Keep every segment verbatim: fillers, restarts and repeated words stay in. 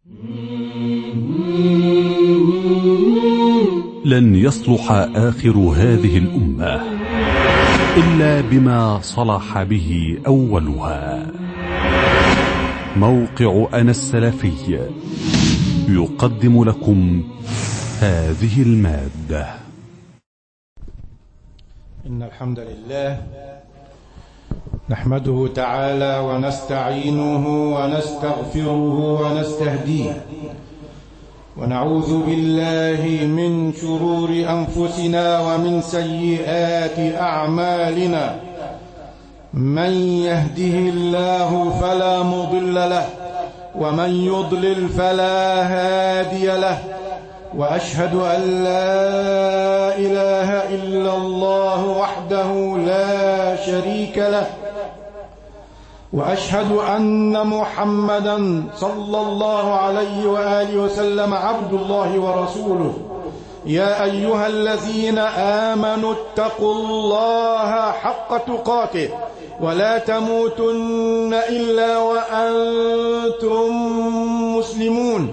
لن يصلح آخر هذه الأمة إلا بما صلح به أولها. موقع أنا السلفي يقدم لكم هذه المادة. إن الحمد لله نحمده تعالى ونستعينه ونستغفره ونستهديه، ونعوذ بالله من شرور أنفسنا ومن سيئات أعمالنا. من يهده الله فلا مضل له، ومن يضلل فلا هادي له، وأشهد أن لا إله إلا الله وحده لا شريك له، وأشهد أن محمدا صلى الله عليه وآله وسلم عبد الله ورسوله. يا أيها الذين آمنوا اتقوا الله حق تقاته ولا تموتن إلا وأنتم مسلمون.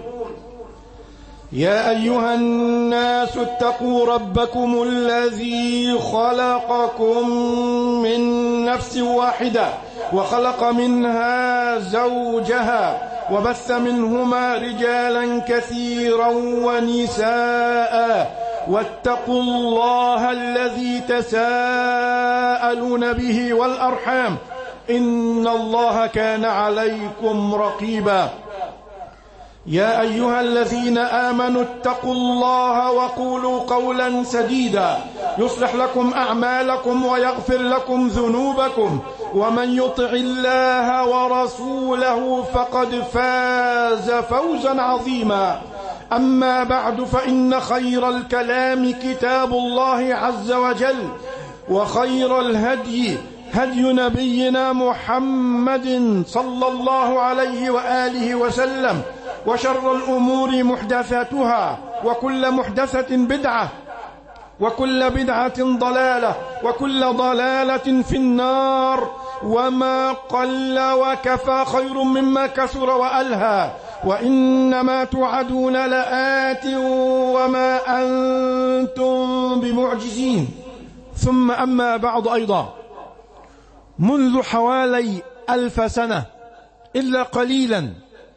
يا أيها الناس اتقوا ربكم الذي خلقكم من نفس واحدة وخلق منها زوجها وبث منهما رجالا كثيرا ونساء، واتقوا الله الذي تساءلون به والأرحام إن الله كان عليكم رقيبا. يا أيها الذين آمنوا اتقوا الله وقولوا قولا سديدا يصلح لكم أعمالكم ويغفر لكم ذنوبكم، ومن يطع الله ورسوله فقد فاز فوزا عظيما. أما بعد، فإن خير الكلام كتاب الله عز وجل، وخير الهدي هدي نبينا محمد صلى الله عليه وآله وسلم، وشر الأمور محدثاتها، وكل محدثة بدعة، وكل بدعة ضلالة، وكل ضلالة في النار. وما قل وكفى خير مما كثر وألهى، وإنما توعدون لآت وما أنتم بمعجزين. ثم أما بعد، أيضا منذ حوالي ألف سنة إلا قليلا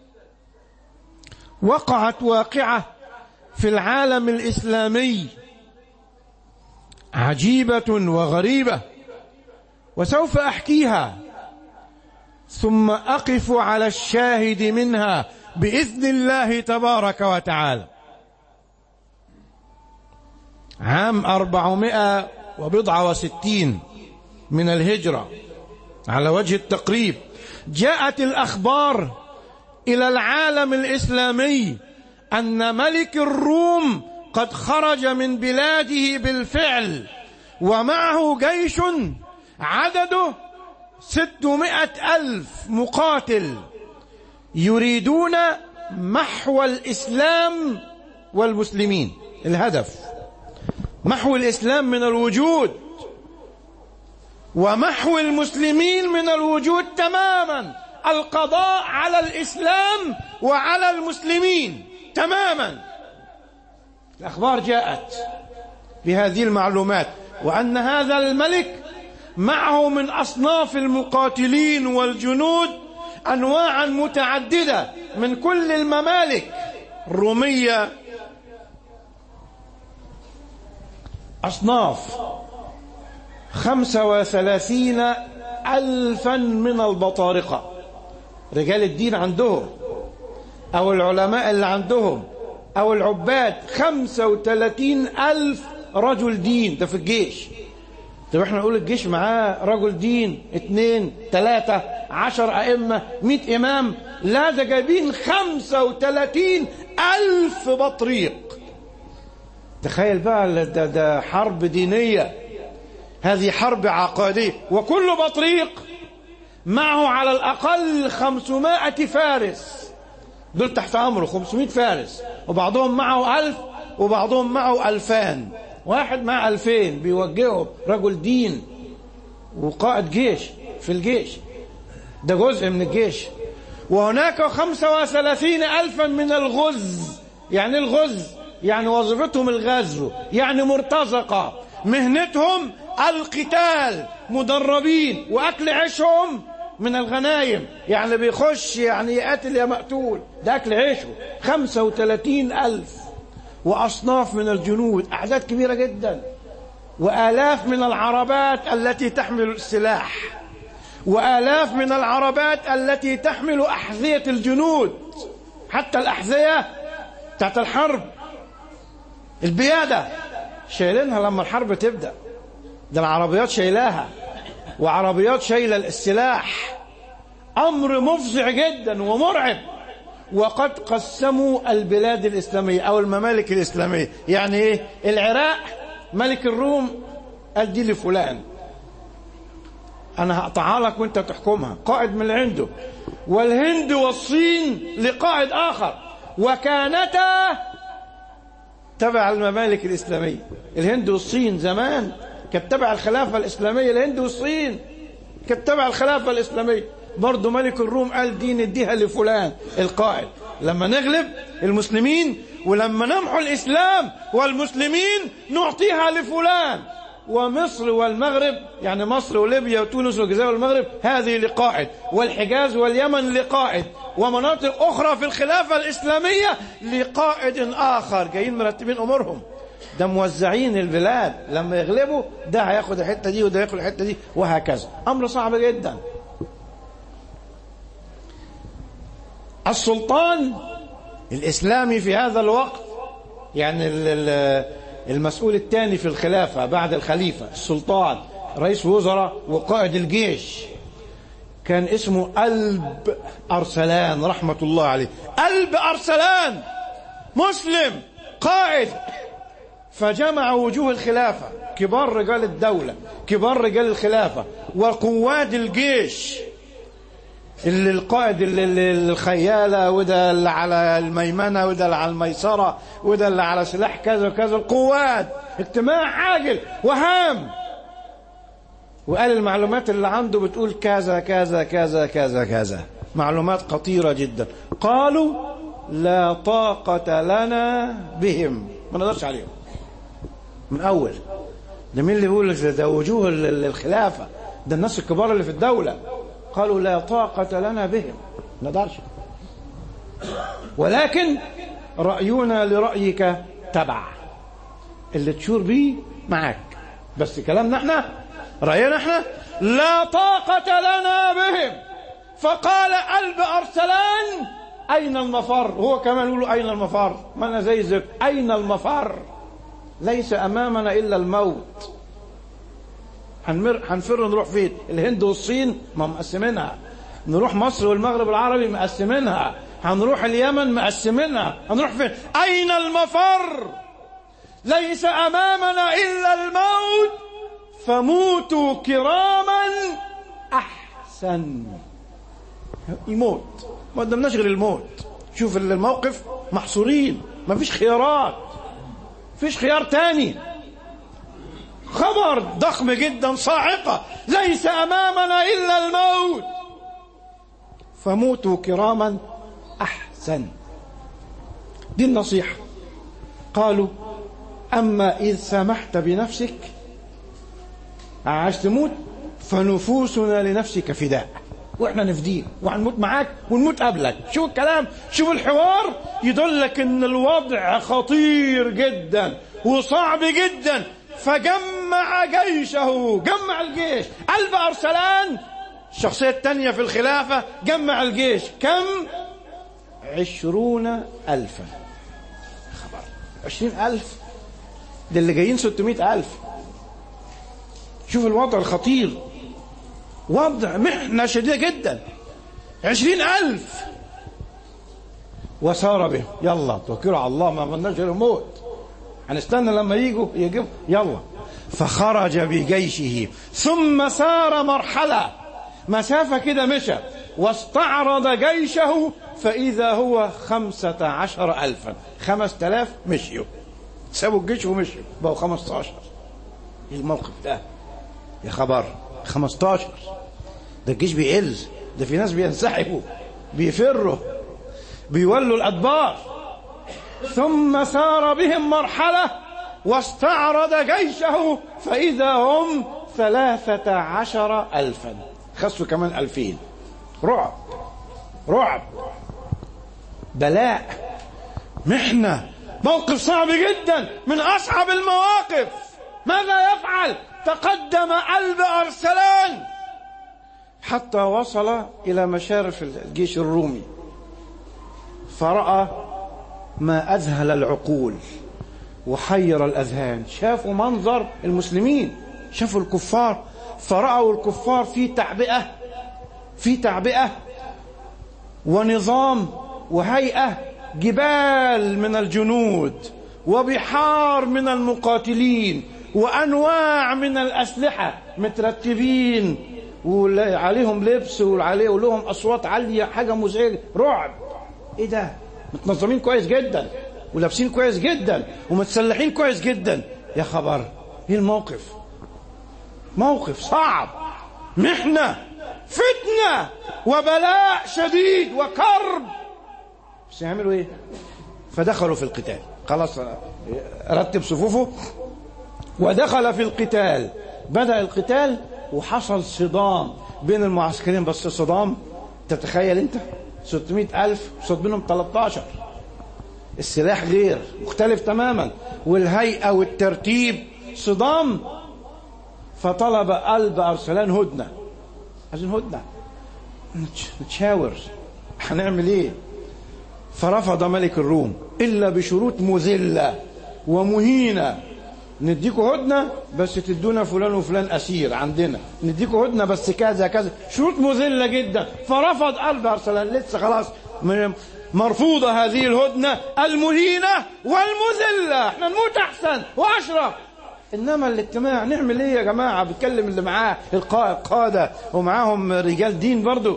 وقعت واقعة في العالم الإسلامي عجيبة وغريبة، وسوف أحكيها ثم أقف على الشاهد منها بإذن الله تبارك وتعالى. عام أربعمائة وبضعة وستين من الهجرة على وجه التقريب، جاءت الأخبار إلى العالم الإسلامي أن ملك الروم قد خرج من بلاده بالفعل، ومعه جيش عدده ستمائة ألف مقاتل يريدون محو الإسلام والمسلمين. الهدف محو الإسلام من الوجود، ومحو المسلمين من الوجود تماما، القضاء على الإسلام وعلى المسلمين تماما. الأخبار جاءت بهذه المعلومات، وأن هذا الملك معه من أصناف المقاتلين والجنود أنواعا متعددة من كل الممالك الرومية، أصناف خمسة وثلاثين ألفا من البطارقة، رجال الدين عندهم أو العلماء اللي عندهم أو العباد، خمسة وثلاثين ألف رجل دين. ده في الجيش. طب احنا نقول الجيش معاه رجل دين اثنين ثلاثة عشر أئمة مئة إمام؟ لا، ده جايبين خمسة وثلاثين ألف بطريق. تخيل بقى، ده, ده حرب دينية، هذه حرب عقادية. وكل بطريق معه على الأقل خمسمائة فارس، دول تحت أمره خمسمائة فارس، وبعضهم معه ألف وبعضهم معه ألفان. واحد مع ألفين بيوجهه رجل دين وقائد جيش في الجيش، ده جزء من الجيش. وهناك خمسة وثلاثين ألفا من الغز. يعني الغز يعني وظيفتهم الغزو، يعني مرتزقة، مهنتهم القتال، مدربين، وأكل عيشهم من الغنايم، يعني بيخش يعني يقتل يا مقتول، ده أكل عيشه. خمسة وثلاثين ألف وأصناف من الجنود، أعداد كبيرة جدا، وآلاف من العربات التي تحمل السلاح، وآلاف من العربات التي تحمل أحذية الجنود، حتى الأحذية بتاعت الحرب البيادة شايلينها لما الحرب تبدأ، ده العربيات شايلاها، وعربيات شايلة السلاح. أمر مفزع جدا ومرعب. وقد قسموا البلاد الإسلامية أو الممالك الإسلامية. يعني إيه؟ العراق ملك الروم قال دي لفلان، أنا هقطعها لك وأنت تحكمها، قائد من عنده. والهند والصين لقائد آخر، وكانتا تبع الممالك الإسلامية. الهند والصين زمان كانت تبع الخلافة الإسلامية، الهند والصين كانت تبع الخلافة الإسلامية. برضو ملك الروم قال دي نديها لفلان القائد لما نغلب المسلمين، ولما نمحو الإسلام والمسلمين نعطيها لفلان. ومصر والمغرب، يعني مصر وليبيا وتونس والجزائر والمغرب، هذه لقائد، والحجاز واليمن لقائد، ومناطق أخرى في الخلافة الإسلامية لقائد آخر. جايين مرتبين أمورهم، ده موزعين البلاد، لما يغلبوا ده هياخد الحتة دي وده ياخد الحتة دي، وهكذا. أمر صعب جدا. السلطان الإسلامي في هذا الوقت، يعني المسؤول الثاني في الخلافة بعد الخليفة، السلطان رئيس وزراء وقائد الجيش، كان اسمه قلب أرسلان رحمة الله عليه. قلب أرسلان مسلم قائد، فجمع وجوه الخلافة، كبار رجال الدولة، كبار رجال الخلافة، وقواد الجيش، اللي القائد اللي الخيالة، وده اللي على الميمنة، وده اللي على الميسرة، وده اللي على سلاح كذا وكذا. القوات اجتماع عاجل وهام، وقال المعلومات اللي عنده بتقول كذا كذا كذا كذا كذا، معلومات خطيرة جدا. قالوا لا طاقة لنا بهم، ما نقدرش عليهم. من أول ده مين اللي بيقول ده وجوه الخلافة؟ ده الناس الكبار اللي في الدولة. قالوا لا طاقة لنا بهم، ما نقدرش، ولكن رأينا لرأيك تبع، اللي تشور بيه معاك، بس كلامنا احنا، رأينا احنا لا طاقة لنا بهم. فقال قلب أرسلان أين المفر؟ هو كمان يقول أين المفر؟ ما أنا زي زك، أين المفر؟ ليس أمامنا إلا الموت. هنمر هنفر نروح فين؟ الهند والصين ما مقسمينها، نروح مصر والمغرب العربي مقسمينها، هنروح اليمن مقسمينها، هنروح فين؟ أين المفر؟ ليس أمامنا إلا الموت، فموتوا كراما أحسن. الموت ما قدمناش غير الموت. شوف الموقف، محصورين، ما فيش خيارات، فيش خيار تاني. خبر ضخم جدا، صاعقة، ليس أمامنا إلا الموت، فموتوا كراما أحسن. دي النصيحة. قالوا أما إذ سمحت بنفسك، عايز تموت، فنفوسنا لنفسك فداء، واحنا نفديك وهنموت معاك ونموت قبلك. شوف الكلام، شوف الحوار، يدلك ان الوضع خطير جدا وصعب جدا. فجمع جيشه، جمع الجيش. قلب أرسلان الشخصية الثانية في الخلافة جمع الجيش، كم؟ عشرون ألفا. خبر عشرين ألف، ده اللي جايين ستمائة ألف. شوف الوضع الخطير، وضع محنة شديدة جدا. عشرين ألف وسار به، يلا توكلوا على الله، ما بدناش غير الموت، هنستنى لما يجوا يجيب، يلا. فخرج بجيشه ثم سار مرحلة، مسافة كده مشى، واستعرض جيشه فإذا هو خمسة عشر ألفا. خمسة آلاف مشيوا، سابوا الجيش ومشيوا، بقوا خمسة عشر. ايه الموقف ده يا خبر؟ خمسة عشر، ده الجيش بيقل، ده في ناس بينسحبوا. بيفروا بيولوا الأدبار. ثم سار بهم مرحلة واستعرض جيشه فإذا هم ثلاثة عشر ألفا، خسوا كمان ألفين. رعب رعب، بلاء، محنة، موقف صعب جدا، من أصعب المواقف. ماذا يفعل؟ تقدم قلب أرسلان حتى وصل إلى مشارف الجيش الرومي، فرأى ما أذهل العقول وحير الأذهان. شافوا منظر المسلمين، شافوا الكفار، فرأوا الكفار في تعبئة في تعبئة ونظام وهيئة، جبال من الجنود وبحار من المقاتلين وأنواع من الأسلحة مترتبين وعليهم لبس وعليه ولهم أصوات عالية، حاجة مزعجة، رعب. إيه ده؟ متنظمين كويس جدا ولابسين كويس جدا ومتسلحين كويس جدا. يا خبر، إيه الموقف؟ موقف صعب، محنة، فتنة وبلاء شديد وكرب. بس يعملوا إيه؟ فدخلوا في القتال. خلاص رتب صفوفه ودخل في القتال. بدأ القتال وحصل صدام بين المعسكرين. بس صدام، تتخيل انت ستمائة ألف صد منهم ثلاثة عشر. السلاح غير، مختلف تماما، والهيئة والترتيب صدام. فطلب قلب أرسلان هدنة، عايزين هدنة نتشاور هنعمل ايه. فرفض ملك الروم إلا بشروط مذلة ومهينة. نديكوا هدنة بس تدونا فلان وفلان أسير عندنا، نديكوا هدنة بس كذا كذا، شروط مذلة جدا. فرفض قلب أرسلان، لسه خلاص مرفوضة هذه الهدنة المهينة والمذلة، احنا نموت أحسن وأشرف. إنما الاجتماع نعمل ايه يا جماعة؟ بيتكلم اللي معاه القادة ومعاهم رجال دين برضو.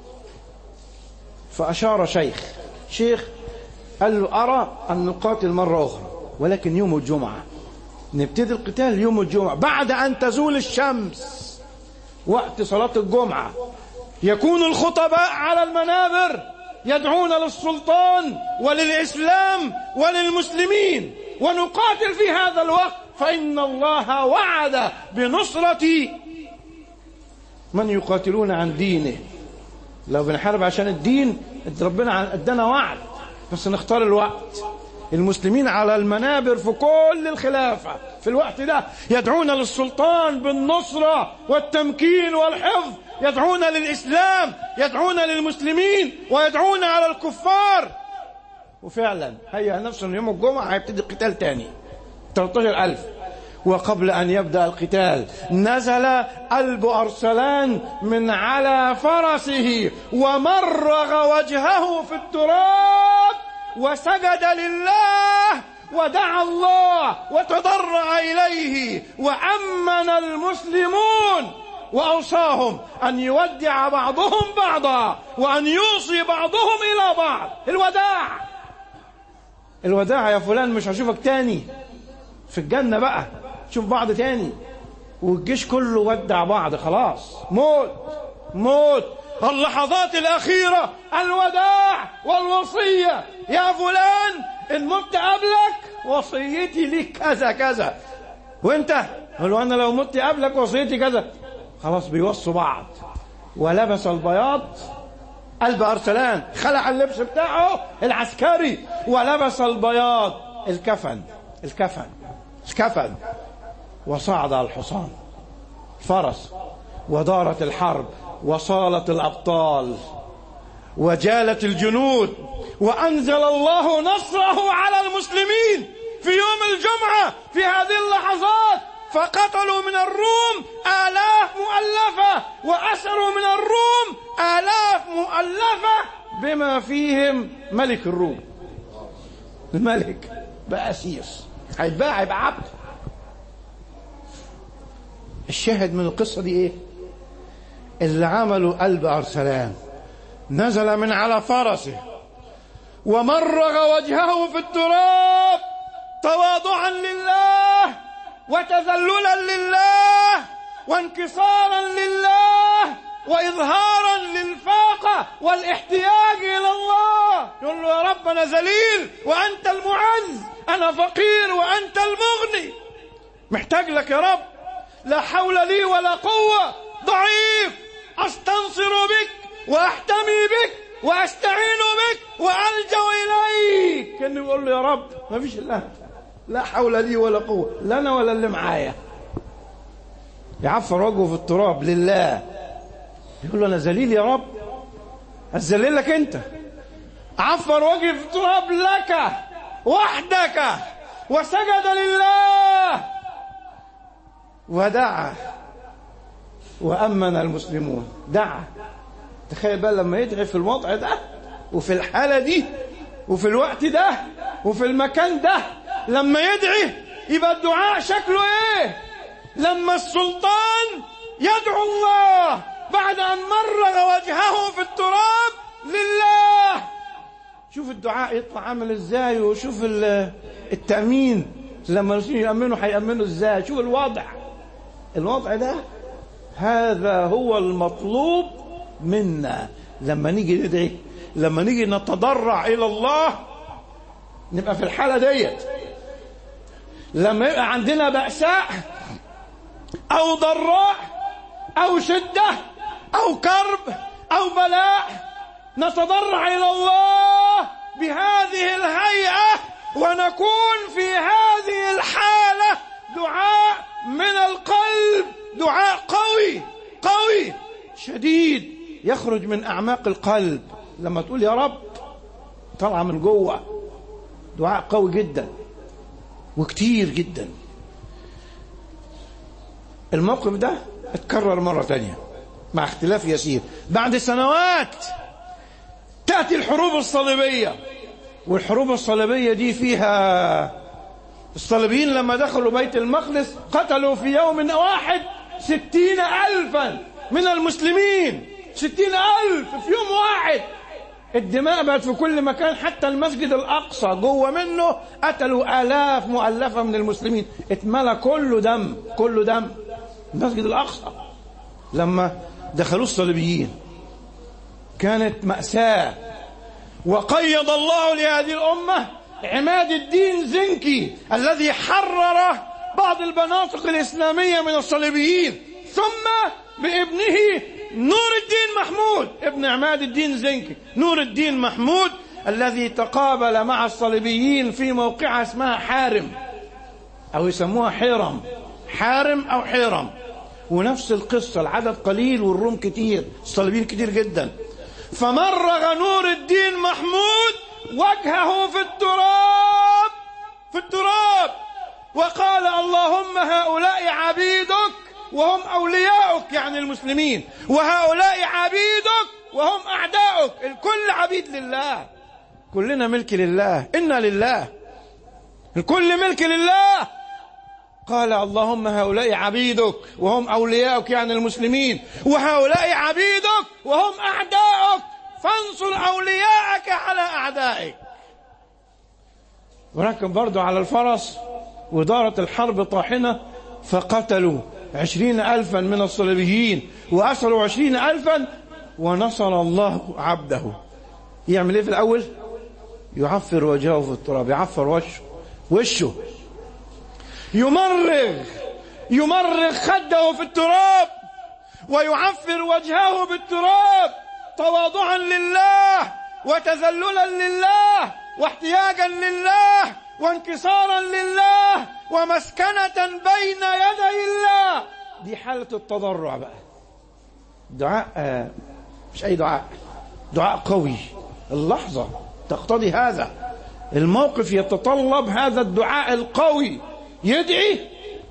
فأشار شيخ شيخ قال له أرى أن نقاتل مرة أخرى، ولكن يوم الجمعة، نبتدي القتال يوم الجمعة بعد أن تزول الشمس، وقت صلاة الجمعة. يكون الخطباء على المنابر يدعون للسلطان وللإسلام وللمسلمين، ونقاتل في هذا الوقت، فإن الله وعد بنصرة من يقاتلون عن دينه. لو بنحارب عشان الدين ربنا ادانا وعد، بس نختار الوقت. المسلمين على المنابر في كل الخلافة في الوقت ده يدعون للسلطان بالنصرة والتمكين والحفظ، يدعون للإسلام، يدعون للمسلمين، ويدعون على الكفار. وفعلا هيا نفسه يوم الجمعة هيبتدي القتال تاني، ثلاثة عشر ألف. وقبل أن يبدأ القتال نزل قلب أرسلان من على فرسه ومرغ وجهه في التراب وسجد لله ودعا الله وتضرع إليه وأمن المسلمون، وأوصاهم أن يودع بعضهم بعضا وأن يوصي بعضهم إلى بعض. الوداع، الوداع يا فلان، مش هشوفك تاني في الجنة بقى، شوف بعض تاني. والجيش كله ودع بعض، خلاص موت موت. اللحظات الأخيرة الوداع والوصية. يا فلان إن مت قبلك وصيتي ليك كذا كذا، وانت قالوا أنا لو مت قبلك وصيتي كذا. خلاص بيوصوا بعض. ولبس البياض قلب أرسلان، خلع اللبس بتاعه العسكري ولبس البياض، الكفن الكفن الكفن وصعد على الحصان فرس، ودارت الحرب وصالت الأبطال وجالت الجنود، وأنزل الله نصره على المسلمين في يوم الجمعة في هذه اللحظات. فقتلوا من الروم آلاف مؤلفة، وأسروا من الروم آلاف مؤلفة، بما فيهم ملك الروم. الملك بقى أسير، هيتباع، هيبقى عبد. الشاهد من القصة دي ايه؟ اللي عملوا قلب أرسلان، نزل من على فرسه ومرغ وجهه في التراب تواضعا لله وتذللا لله وانكسارا لله وإظهارا للفاقة الرغبة والاحتياج إلى الله، يقول له يا رب أنا ذليل وأنت المعز، أنا فقير وأنت المغني، محتاج لك يا رب، لا حول لي ولا قوة، ضعيف، أستنصر بك وأحتمي بك وأستعين بك وألجأ إليك. كان يقول له يا رب ما فيش إلا أنت، لا حول لي ولا قوة، لا أنا ولا اللي معايا. يعفر وجهه في التراب لله، يقول له أنا ذليل يا رب، أذلل لك أنت، عفر وجهه في التراب لك وحدك، وسجد لله ودعا وأمن المسلمون. دعا، تخيل بقى لما يدعي في الوضع ده وفي الحالة دي وفي الوقت ده وفي المكان ده، لما يدعي يبقى الدعاء شكله ايه؟ لما السلطان يدعو الله بعد أن مرغ وجهه في التراب لله، شوف الدعاء يطلع عامل ازاي، وشوف التأمين لما يأمنوا هيأمنوا ازاي، شوف الوضع الوضع ده. هذا هو المطلوب منا لما نيجي ندعي، لما نيجي نتضرع إلى الله، نبقى في الحالة ديت. لما يبقى عندنا بأساء أو ضراء أو شدة أو كرب أو بلاء، نتضرع إلى الله بهذه الهيئة، ونكون في هذه الحالة دعاء من القلب، دعاء قوي قوي شديد يخرج من أعماق القلب. لما تقول يا رب طلع من جوه، دعاء قوي جدا وكتير جدا. الموقف ده اتكرر مرة تانية مع اختلاف يسير. بعد سنوات تأتي الحروب الصليبية، والحروب الصليبية دي فيها الصليبيين لما دخلوا بيت المقدس قتلوا في يوم واحد ستين ألفا من المسلمين، ستين ألف في يوم واحد. الدماء بقت في كل مكان، حتى المسجد الأقصى جوه منه قتلوا آلاف مؤلفة من المسلمين، اتملى كله دم، كله دم المسجد الأقصى لما دخلوا الصليبيين. كانت مأساة. وقيض الله لهذه الأمة عماد الدين زنكي الذي حرر بعض المناطق الإسلامية من الصليبيين، ثم بابنه نور الدين محمود ابن عماد الدين زنكي، نور الدين محمود الذي تقابل مع الصليبيين في موقعة اسمها حارم، أو يسموها حيرم، حارم أو حيرم. ونفس القصة، العدد قليل والروم كتير، الصليبيين كتير جدا. فمرغ نور الدين محمود وجهه في التراب، في التراب، وقال اللهم هؤلاء عبيدك وهم أولياؤك، يعني المسلمين، وهؤلاء عبيدك وهم أعداؤك. الكل عبيد لله، كلنا ملك لله، إنا لله، الكل ملك لله. قال اللهم هؤلاء عبيدك وهم أولياؤك، يعني المسلمين، وهؤلاء عبيدك وهم أعداؤك، فانصر أولياءك على أعدائك. وركب برضو على الفرس ودارت الحرب طاحنة، فقتلوا عشرين ألفا من الصليبيين وأسروا عشرين ألفا، ونصر الله عبده. يعمل ايه في الأول؟ يعفر وجهه في التراب، يعفر وشه وشه يمرغ يمرغ خده في التراب، ويعفر وجهه بالتراب تواضعا لله وتذللا لله واحتياجا لله وانكسارا لله ومسكنة بين يدي الله. دي حالة التضرع بقى. دعاء آه مش أي دعاء، دعاء قوي. اللحظة تقتضي هذا، الموقف يتطلب هذا الدعاء القوي. يدعي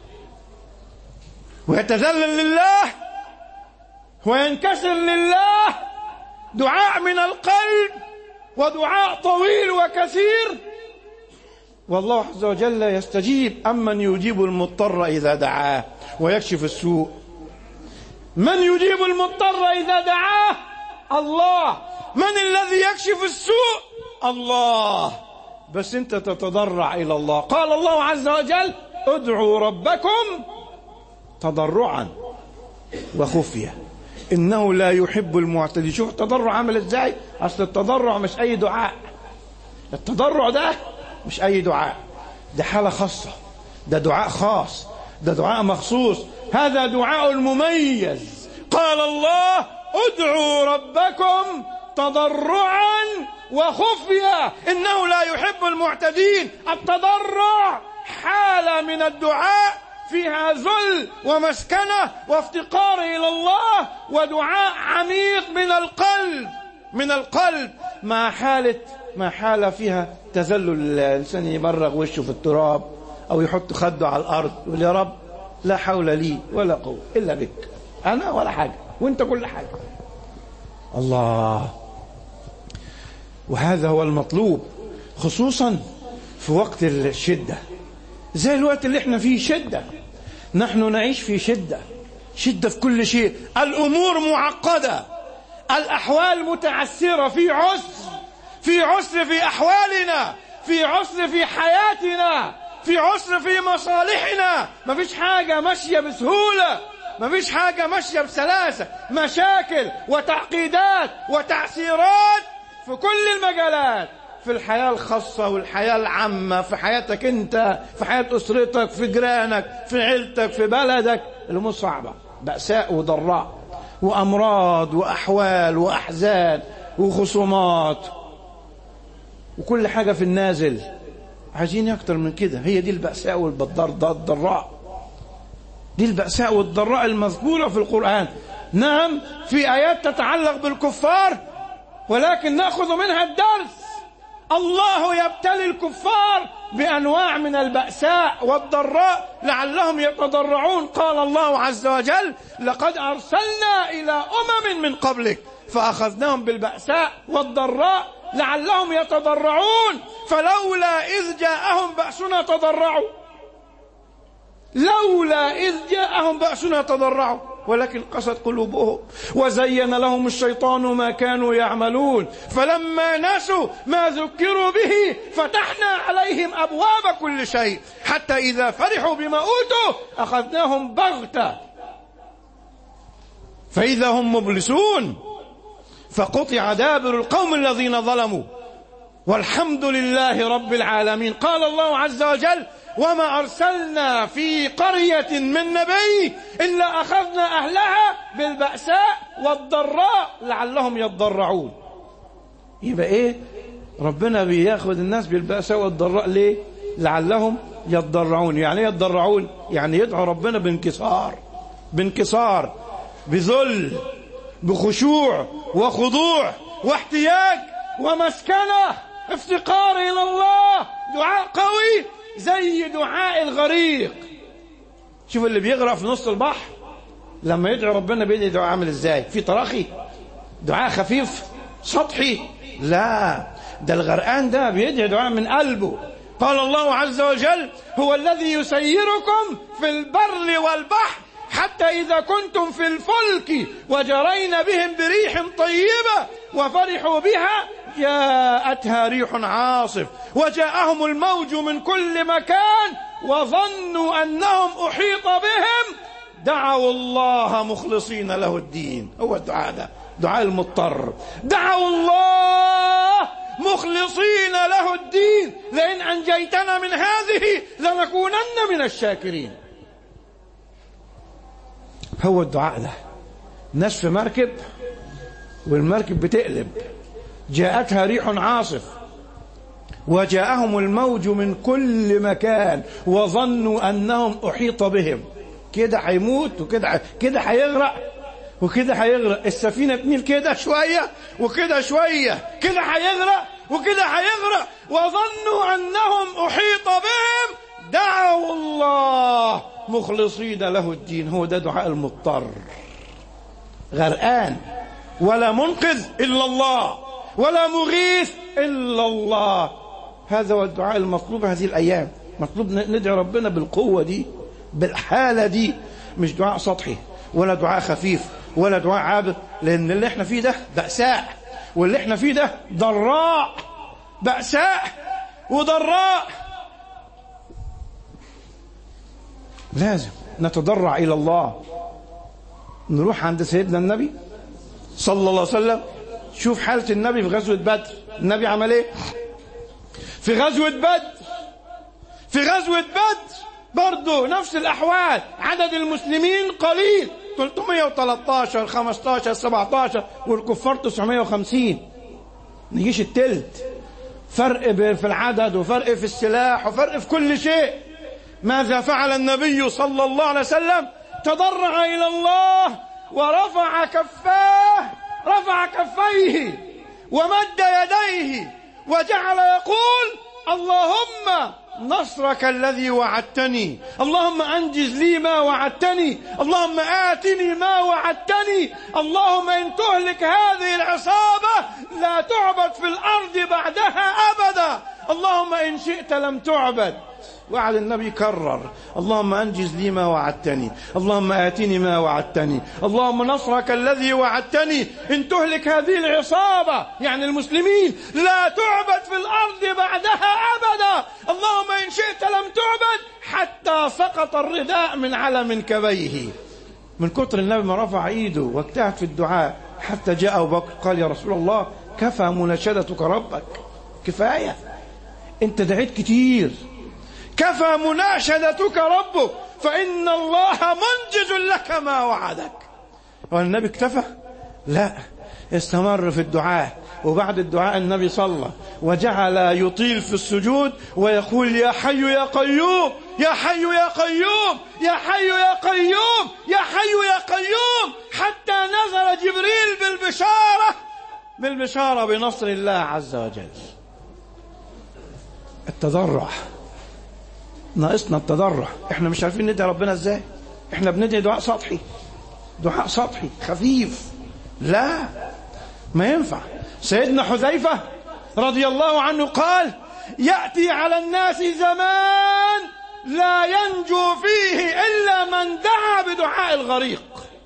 ويتذلل لله وينكسر لله، دعاء من القلب ودعاء طويل وكثير. والله عز وجل يستجيب. أمن يجيب المضطر إذا دعاه ويكشف السوء. من يجيب المضطر إذا دعاه؟ الله. من الذي يكشف السوء؟ الله. بس أنت تتضرع إلى الله. قال الله عز وجل ادعوا ربكم تضرعا وخفية. إنه لا يحب المعتدين. شوف التضرع عمل إزاي. أصل التضرع مش أي دعاء، التضرع ده مش أي دعاء، ده حالة خاصة، ده دعاء خاص، ده دعاء مخصوص، هذا دعاء المميز. قال الله ادعوا ربكم تضرعا وخفيا إنه لا يحب المعتدين. التضرع حالة من الدعاء فيها ذل ومسكنة وافتقار إلى الله ودعاء عميق من القلب من القلب مع حالة ما حالة فيها تذلل. الإنسان يمرغ وشه في التراب أو يحط خده على الأرض يقول يا رب لا حول لي ولا قوة إلا بك، أنا ولا حاجة وأنت كل حاجة. الله. وهذا هو المطلوب خصوصا في وقت الشدة، زي الوقت اللي احنا فيه شدة. نحن نعيش في شدة، شدة في كل شيء، الأمور معقدة، الأحوال متعسرة، في عسر في عسر في أحوالنا، في عسر في حياتنا، في عسر في مصالحنا. ما فيش حاجة ماشية بسهولة، ما فيش حاجة ماشية بسلاسة، مشاكل وتعقيدات وتعسيرات في كل المجالات، في الحياة الخاصة والحياة العامة، في حياتك انت، في حياة أسرتك، في جيرانك، في عيلتك، في بلدك. الأمور صعبة، بأساء وضراء وأمراض وأحوال وأحزان وخصومات وكل حاجة في النازل. عايزين أكتر من كده. هي دي البأساء والضراء، دي البأساء والضراء المذكورة في القرآن. نعم في آيات تتعلق بالكفار، ولكن نأخذ منها الدرس. الله يبتلي الكفار بأنواع من البأساء والضراء لعلهم يتضرعون. قال الله عز وجل لقد أرسلنا إلى أمم من قبلك فأخذناهم بالبأساء والضراء لعلهم يتضرعون فلولا إذ جاءهم بأسنا تضرعوا لولا إذ جاءهم بأسنا تضرعوا ولكن قست قلوبهم وزين لهم الشيطان ما كانوا يعملون فلما نسوا ما ذكروا به فتحنا عليهم أبواب كل شيء حتى إذا فرحوا بما أوتوا أخذناهم بغتة فإذا هم مبلسون فقطع دابر القوم الذين ظلموا والحمد لله رب العالمين. قال الله عز وجل وما أرسلنا في قرية من نبي إلا أخذنا أهلها بالبأساء والضراء لعلهم يتضرعون. يبقى إيه؟ ربنا بياخذ الناس بالبأساء والضراء ليه؟ لعلهم يتضرعون. يعني يتضرعون يعني يدعو ربنا بانكسار بانكسار بذل بخشوع وخضوع واحتياج ومسكنة افتقار إلى الله. دعاء قوي زي دعاء الغريق. شوف اللي بيغرق في نص البحر لما يدعو ربنا بيدعي دعاء عامل ازاي؟ في تراخي؟ دعاء خفيف سطحي؟ لا، ده الغرقان ده بيدعي دعاء من قلبه. قال الله عز وجل هو الذي يسيركم في البر والبحر حتى إذا كنتم في الفلك وجرين بهم بريح طيبة وفرحوا بها جاءتها ريح عاصف وجاءهم الموج من كل مكان وظنوا أنهم أحيط بهم دعوا الله مخلصين له الدين. هو الدعاء ده دعاء المضطر. دعوا الله مخلصين له الدين لئن أنجيتنا من هذه لنكونن من الشاكرين. هو الدعاء ده. ناس في مركب والمركب بتقلب جاءتها ريح عاصف وجاءهم الموج من كل مكان وظنوا أنهم أحيط بهم. كده هيموت وكده كده هيغرق وكده هيغرق. السفينة تميل كده شوية وكده شوية كده هيغرق وكده هيغرق وظنوا أنهم أحيط بهم دعوا الله مخلصين له الدين. هو ده دعاء المضطر. غرقان ولا منقذ إلا الله ولا مغيث إلا الله. هذا هو الدعاء المطلوب هذه الأيام. مطلوب ندعي ربنا بالقوة دي بالحالة دي، مش دعاء سطحي ولا دعاء خفيف ولا دعاء عابر، لأن اللي احنا فيه ده بأساء واللي احنا فيه ده ضراء. بأساء وضراء. لازم نتضرع إلى الله نروح عند سيدنا النبي صلى الله عليه وسلم. شوف حالة النبي في غزوة بدر. النبي عمل ايه في غزوة بدر؟ في غزوة بدر برضه نفس الأحوال، عدد المسلمين قليل، ثلاثمائة وثلاثة عشر، خمسة عشر، سبعة عشر، والكفار تسعمائة وخمسين، نجيش التلت. فرق في العدد وفرق في السلاح وفرق في كل شيء. ماذا فعل النبي صلى الله عليه وسلم؟ تضرع إلى الله ورفع كفاه، رفع كفيه ومد يديه وجعل يقول: اللهم نصرك الذي وعدتني، اللهم أنجز لي ما وعدتني، اللهم آتني ما وعدتني، اللهم إن تهلك هذه العصابة لا تعبد في الأرض بعدها أبدا، اللهم إن شئت لم تعبد. وعد النبي كرر: اللهم أنجز لي ما وعدتني، اللهم آتني ما وعدتني، اللهم نصرك الذي وعدتني، إن تهلك هذه العصابة يعني المسلمين لا تعبد في الأرض بعدها أبدا، اللهم إن شئت لم تعبد، حتى سقط الرداء من على منكبيه. من كتر النبي ما رفع ايده واجتهد في الدعاء حتى جاء أبو بكر قال: يا رسول الله كفى مناشدتك ربك، كفاية، انت دعيت كتير، كفى مناشدتك ربك فإن الله منجز لك ما وعدك. والنبي اكتفى؟ لا، استمر في الدعاء. وبعد الدعاء النبي صلى وجعل يطيل في السجود ويقول: يا حي يا قيوم، يا حي يا قيوم، يا حي يا قيوم، يا حي يا قيوم، حتى نزل جبريل بالبشارة بالبشارة بنصر الله عز وجل. التضرع، ناقصنا التضرع. احنا مش عارفين ندعي ربنا ازاي، احنا بندعي دعاء سطحي، دعاء سطحي خفيف. لا، ما ينفع. سيدنا حذيفة رضي الله عنه قال: يأتي على الناس زمان لا ينجو فيه إلا من دعا بدعاء الغريق.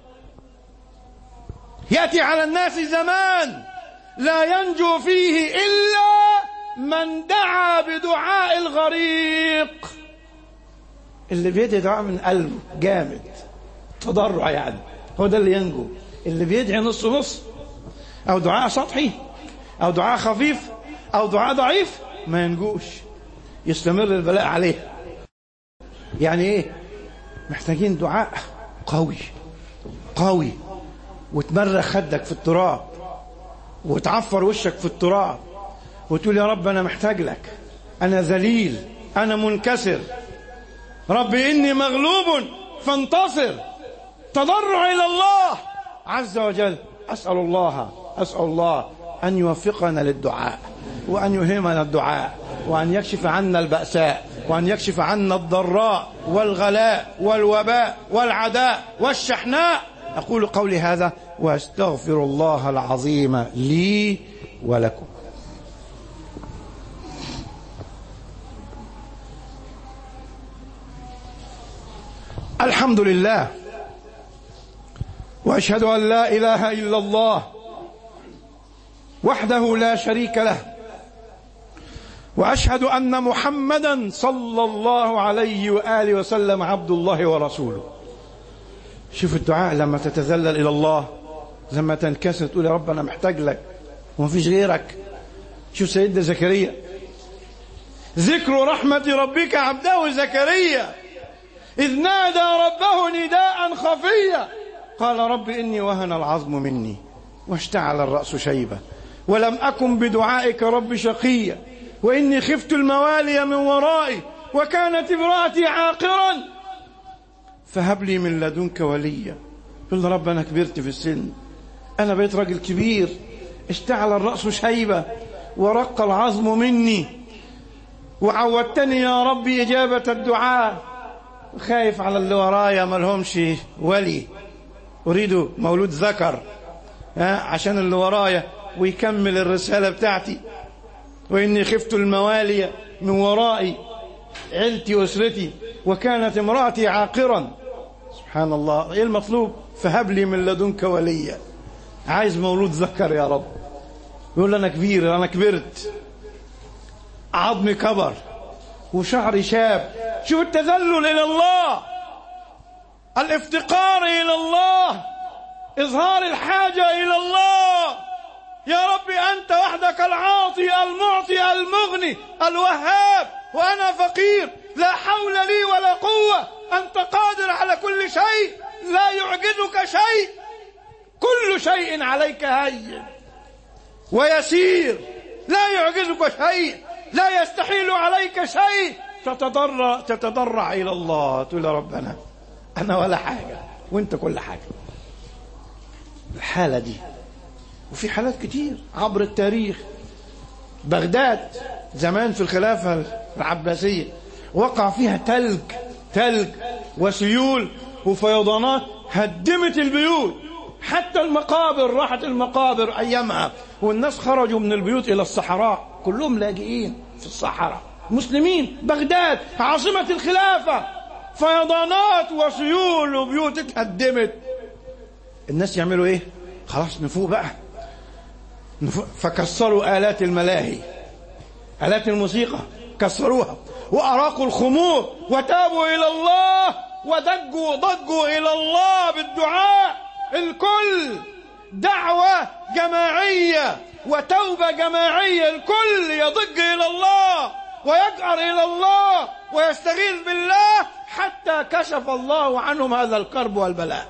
يأتي على الناس زمان لا ينجو فيه إلا من دعا بدعاء الغريق. اللي بيدعي دعاء من قلبه جامد، تضرع يعني، هو ده اللي ينجو. اللي بيدعي نص نص أو دعاء سطحي أو دعاء خفيف أو دعاء ضعيف ما ينجوش، يستمر البلاء عليه. يعني إيه؟ محتاجين دعاء قوي قوي، وتمرغ خدك في التراب وتعفر وشك في التراب وتقول: يا رب أنا محتاج لك، أنا ذليل، أنا منكسر، ربي إني مغلوب فانتصر. تضرع إلى الله عز وجل. أسأل الله أسأل الله أن يوفقنا للدعاء، وأن يلهمنا الدعاء، وأن يكشف عنا البأساء، وأن يكشف عنا الضراء والغلاء والوباء والعداء والشحناء. أقول قولي هذا وأستغفر الله العظيم لي ولكم. الحمد لله، وأشهد أن لا إله إلا الله وحده لا شريك له، وأشهد أن محمدا صلى الله عليه وآله وسلم عبد الله ورسوله. شوف الدعاء لما تتذلل إلى الله، لما تنكسر تقول: يا رب أنا محتاج لك وما فيش غيرك. شوف سيدنا زكريا، ذكر رحمة ربك عبده زكريا إذ نادى ربه نداء خفيا قال: رب إني وهن العظم مني واشتعل الرأس شيبة ولم أكن بدعائك رب شقيا وإني خفت الموالي من ورائي وكانت امرأتي عاقرا فهب لي من لدنك وليا. قل: رب أنا كبرت في السن، أنا بقيت راجل كبير، اشتعل الرأس شيبة ورق العظم مني، وعودتني يا ربي إجابة الدعاء. خايف على اللي ورايا ما لهمش ولي، أريد مولود ذكر عشان اللي ورايا ويكمل الرسالة بتاعتي. وإني خفت الموالي من ورائي، عيلتي وأسرتي، وكانت امرأتي عاقرا. سبحان الله، إيه المطلوب؟ فهب لي من لدنك وليا. عايز مولود ذكر يا رب. يقول: أنا كبير، أنا كبرت، عظمي كبر وشعري شاب. شوف التذلل إلى الله، الافتقار إلى الله، إظهار الحاجة إلى الله. يا رب أنت وحدك العاطي المعطي المغني الوهاب، وأنا فقير لا حول لي ولا قوة. أنت قادر على كل شيء، لا يعجزك شيء، كل شيء عليك هين ويسير، لا يعجزك شيء، لا يستحيل عليك شيء. تتضرع تتضرع إلى الله، تقول يا ربنا أنا ولا حاجة وأنت كل حاجة. الحالة دي، وفي حالات كتير عبر التاريخ. بغداد زمان في الخلافة العباسية وقع فيها تلج تلج وسيول وفيضانات هدمت البيوت، حتى المقابر راحت المقابر أيامها، والناس خرجوا من البيوت إلى الصحراء، كلهم لاجئين في الصحراء مسلمين. بغداد عاصمة الخلافة، فيضانات وسيول وبيوت اتهدمت. الناس يعملوا ايه؟ خلاص نفوق بقى، نفوق. فكسروا آلات الملاهي، آلات الموسيقى كسروها، وأراقوا الخمور، وتابوا إلى الله، ودجوا ضجوا إلى الله بالدعاء. الكل دعوة جماعية وتوبة جماعية، الكل يضج إلى الله ويجأر إلى الله ويستغيث بالله حتى كشف الله عنهم هذا الكرب والبلاء.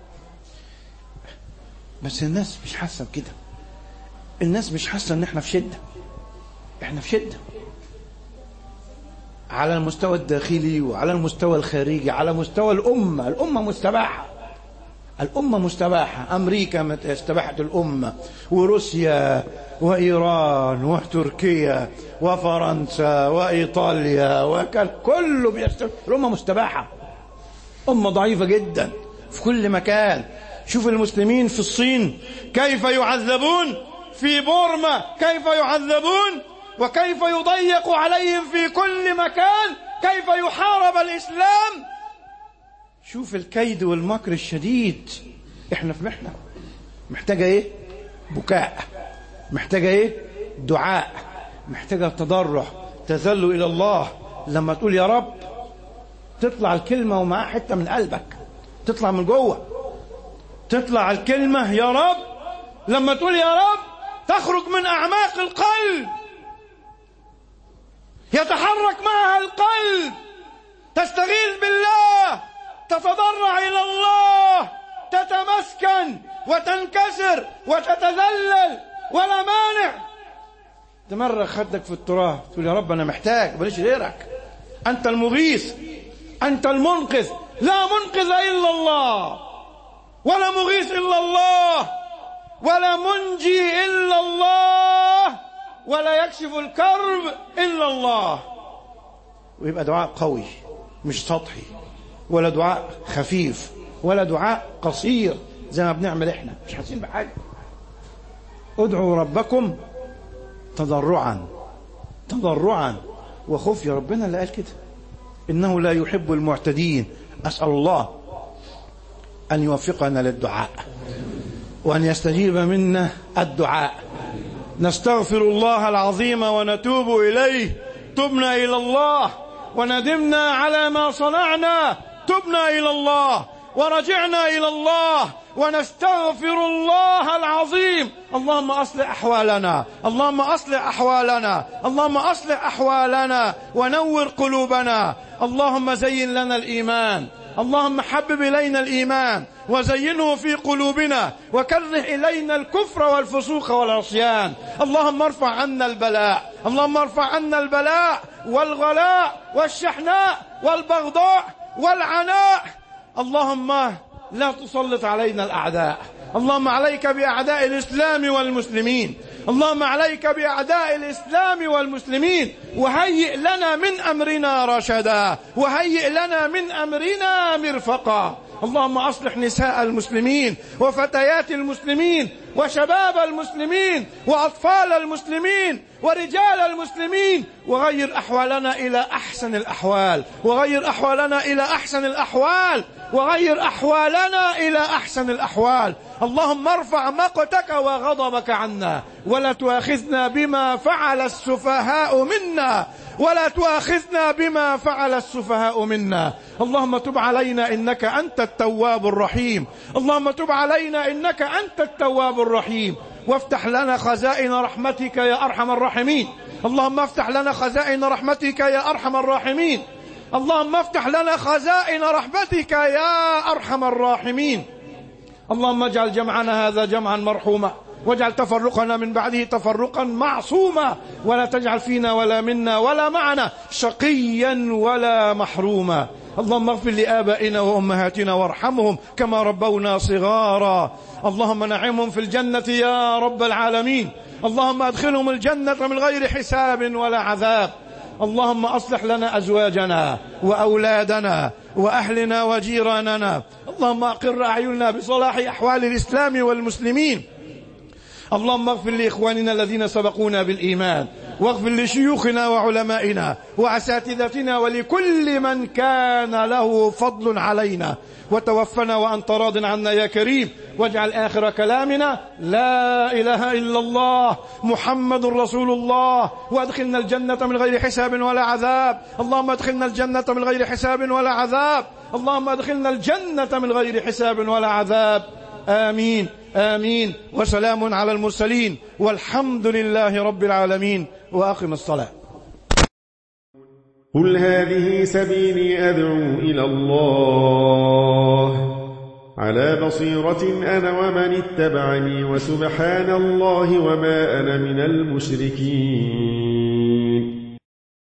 بس الناس مش حاسة بكده، الناس مش حاسة ان احنا في شدة، احنا في شدة على المستوى الداخلي وعلى المستوى الخارجي، على مستوى الأمة. الأمة مستباحة، الأمة مستباحة. أمريكا استباحت الأمة، وروسيا وإيران وتركيا وفرنسا وإيطاليا، وكان كله بيستباح. الأمة مستباحة، أمة ضعيفة جدا في كل مكان. شوف المسلمين في الصين كيف يعذبون، في بورما كيف يعذبون، وكيف يضيق عليهم في كل مكان، كيف يحارب الإسلام. شوف الكيد والمكر الشديد. احنا في محنة محتاجة ايه؟ بكاء، محتاجة ايه؟ دعاء، محتاجة تضرع، تذل إلى الله. لما تقول يا رب تطلع الكلمة ومعها حتة من قلبك، تطلع من جوه، تطلع الكلمة يا رب. لما تقول يا رب تخرج من أعماق القلب، يتحرك معها القلب، تستغيث بالله، تتضرع إلى الله، تتمسكن وتنكسر وتتذلل ولا مانع. تمرغ خدك في التراب، تقول يا رب أنا محتاج، ماليش غيرك، أنت المغيث، أنت المنقذ، لا منقذ إلا الله، ولا مغيث إلا الله، ولا منجي إلا الله، ولا يكشف الكرب إلا الله. ويبقى دعاء قوي مش سطحي، ولا دعاء خفيف، ولا دعاء قصير زي ما بنعمل احنا مش حاسين بحاجة. ادعوا ربكم تضرعا تضرعا وخفيا. ربنا اللي قال كده، إنه لا يحب المعتدين. أسأل الله أن يوفقنا للدعاء وأن يستجيب منا الدعاء. نستغفر الله العظيم ونتوب إليه. تبنا إلى الله وندمنا على ما صنعنا، تبنا إلى الله ورجعنا إلى الله ونستغفر الله العظيم. اللهم أصلح أحوالنا، اللهم أصلح أحوالنا، اللهم أصلح أحوالنا ونور قلوبنا. اللهم زين لنا الإيمان، اللهم حبب إلينا الإيمان وزينه في قلوبنا، وكره إلينا الكفر والفسوق والعصيان. اللهم ارفع عنا البلاء، اللهم ارفع عنا البلاء والغلاء والشحناء والبغضاء والعناء. اللهم لا تسلط علينا الأعداء. اللهم عليك بأعداء الإسلام والمسلمين، اللهم عليك بأعداء الإسلام والمسلمين، وهيئ لنا من أمرنا رشدا، وهيئ لنا من أمرنا مرفقا. اللهم أصلح نساء المسلمين وفتيات المسلمين وشباب المسلمين وأطفال المسلمين ورجال المسلمين، وغير أحوالنا إلى أحسن الأحوال، وغير أحوالنا إلى أحسن الأحوال، وغير أحوالنا إلى أحسن الأحوال. اللهم ارفع مقتك وغضبك عنا، ولا تؤاخذنا بما فعل السفهاء منا، ولا تؤاخذنا بما فعل السفهاء منا. اللهم تب علينا إنك أنت التواب الرحيم، اللهم تب علينا إنك أنت التواب الرحيم، وافتح لنا خزائن رحمتك يا أرحم الراحمين. اللهم افتح لنا خزائن رحمتك يا أرحم الراحمين، اللهم افتح لنا خزائن رحمتك يا أرحم الراحمين. اللهم اجعل جمعنا هذا جمعا مرحوما، واجعل تفرقنا من بعده تفرقا معصوما، ولا تجعل فينا ولا منا ولا معنا شقيا ولا محروما. اللهم اغفر لآبائنا وأمهاتنا وارحمهم كما ربونا صغارا. اللهم نعمهم في الجنة يا رب العالمين. اللهم أدخلهم الجنة من غير حساب ولا عذاب. اللهم أصلح لنا أزواجنا وأولادنا وأهلنا وجيراننا. اللهم أقر أعيننا بصلاح أحوال الإسلام والمسلمين. اللهم اغفر لإخواننا الذين سبقونا بالإيمان، واغفر لشيوخنا وعلمائنا وأساتذتنا ولكل من كان له فضل علينا، وتوفنا وأنت راض عنا يا كريم. واجعل آخر كلامنا لا إله إلا الله محمد رسول الله، وادخلنا الجنة من غير حساب ولا عذاب. اللهم ادخلنا الجنة من غير حساب ولا عذاب، اللهم ادخلنا الجنة من غير حساب ولا عذاب. آمين آمين. وسلام على المرسلين والحمد لله رب العالمين. وأقم الصلاة. قل هذه سبيلي أدعو إلى الله على بصيرة أنا ومن اتبعني، وسبحان الله وما أنا من المشركين.